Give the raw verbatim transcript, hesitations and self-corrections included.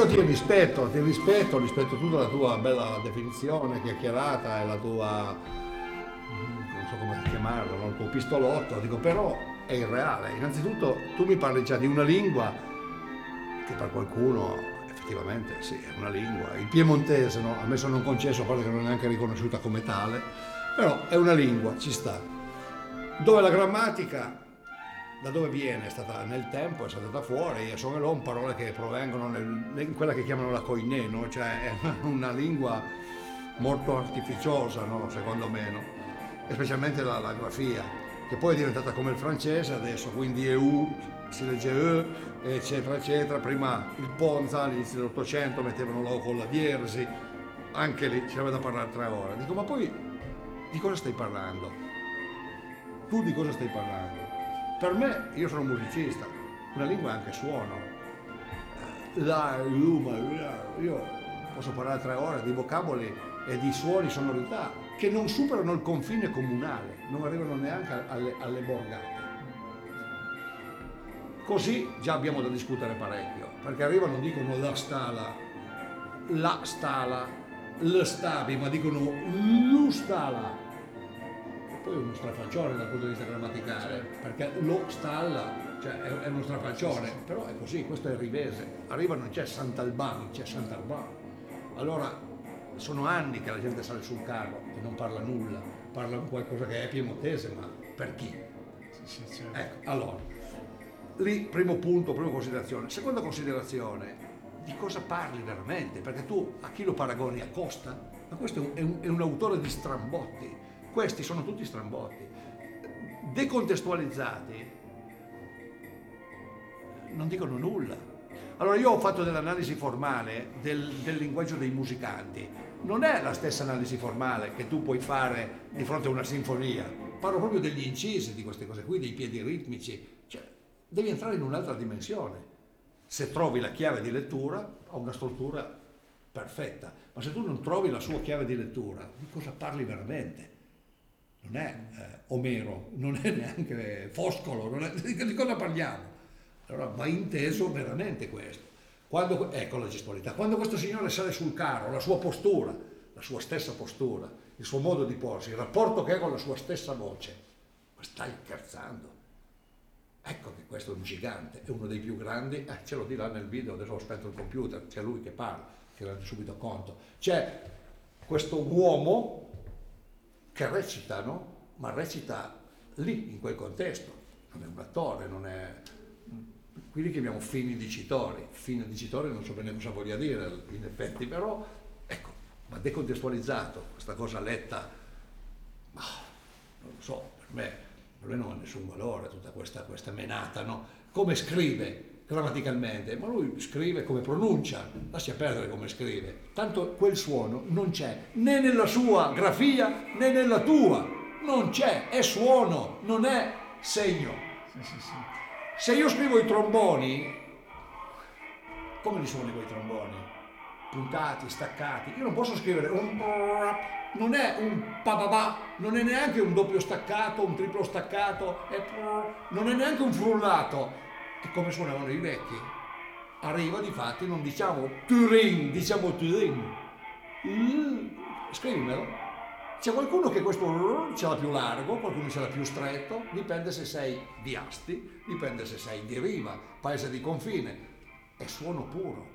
io ti rispetto, ti rispetto, rispetto tutta la tua bella definizione, chiacchierata e la tua, non so come chiamarlo, no? Il tuo pistolotto, dico, però è irreale. Innanzitutto tu mi parli già di una lingua che per qualcuno effettivamente sì, è una lingua. Il piemontese, no? A me sono non concesso, a parte che non è neanche riconosciuta come tale, però è una lingua, ci sta. Dove la grammatica, da dove viene, è stata nel tempo, è stata fuori, e sono parole che provengono nel, in quella che chiamano la koiné, no? Cioè è una lingua molto artificiosa, no? Secondo me, no? E specialmente la, la grafia, che poi è diventata come il francese adesso, quindi E U, si legge E, eccetera, eccetera. Prima il Ponza all'inizio dell'Ottocento mettevano l'O con la diersi, anche lì c'era da parlare tre ore. Dico, ma poi di cosa stai parlando? Tu di cosa stai parlando? Per me, io sono un musicista, una lingua è anche suono. La, io posso parlare tre ore di vocaboli e di suoni, sonorità che non superano il confine comunale, non arrivano neanche alle, alle borgate. Così già abbiamo da discutere parecchio, perché arrivano, dicono la stala, la stala, le stabi, ma dicono lu stala. Poi è uno strafalcione dal punto di vista grammaticale, perché lo stalla, cioè è uno strafalcione, però è così, questo è il rivese. Arriva, non c'è Sant'Albano, c'è Sant'Albano. Allora sono anni che la gente sale sul carro e non parla nulla, parla un qualcosa che è piemontese, ma per chi? Sì, sì, certo. Ecco, allora, lì primo punto, prima considerazione. Seconda considerazione, di cosa parli veramente? Perché tu a chi lo paragoni? A Costa? Ma questo è un, è un autore di strambotti. Questi sono tutti strambotti, decontestualizzati, non dicono nulla. Allora io ho fatto dell'analisi formale del, del linguaggio dei musicanti, non è la stessa analisi formale che tu puoi fare di fronte a una sinfonia, parlo proprio degli incisi, di queste cose qui, dei piedi ritmici, cioè devi entrare in un'altra dimensione. Se trovi la chiave di lettura, ha una struttura perfetta, ma se tu non trovi la sua chiave di lettura, di cosa parli veramente? Non è eh, Omero, non è neanche Foscolo, non è, di cosa parliamo? Allora va inteso veramente questo. Quando, ecco la gestualità, quando questo signore sale sul carro, la sua postura, la sua stessa postura, il suo modo di porsi, il rapporto che ha con la sua stessa voce, ma stai scherzando? Ecco che questo è un gigante, è uno dei più grandi, eh, ce lo dirà nel video, adesso ho spento il computer, c'è lui che parla, che rende subito conto. C'è questo uomo che recita, no? Ma recita lì, in quel contesto, non è un attore, non è... Qui li chiamiamo fini dicitori, fini dicitori non so bene cosa voglia dire in effetti, però, ecco, ma decontestualizzato, questa cosa letta, ma non lo so, per me, per me non ha nessun valore tutta questa, questa menata, no? Come scrive grammaticalmente, ma lui scrive come pronuncia, lascia perdere come scrive, tanto quel suono non c'è né nella sua grafia né nella tua, non c'è, è suono, non è segno. Sì, sì, sì. Se io scrivo i tromboni, come li suoni quei tromboni? Puntati, staccati, io non posso scrivere un non è un pa-pa-pa, non è neanche un doppio staccato, un triplo staccato, è non è neanche un frullato. E come suonavano i vecchi? Arriva, difatti, non diciamo Turin, diciamo Turin. Mm, scrivimelo. C'è qualcuno che questo ce l'ha più largo, qualcuno ce l'ha più stretto, dipende se sei di Asti, dipende se sei di Riva, paese di confine. È suono puro.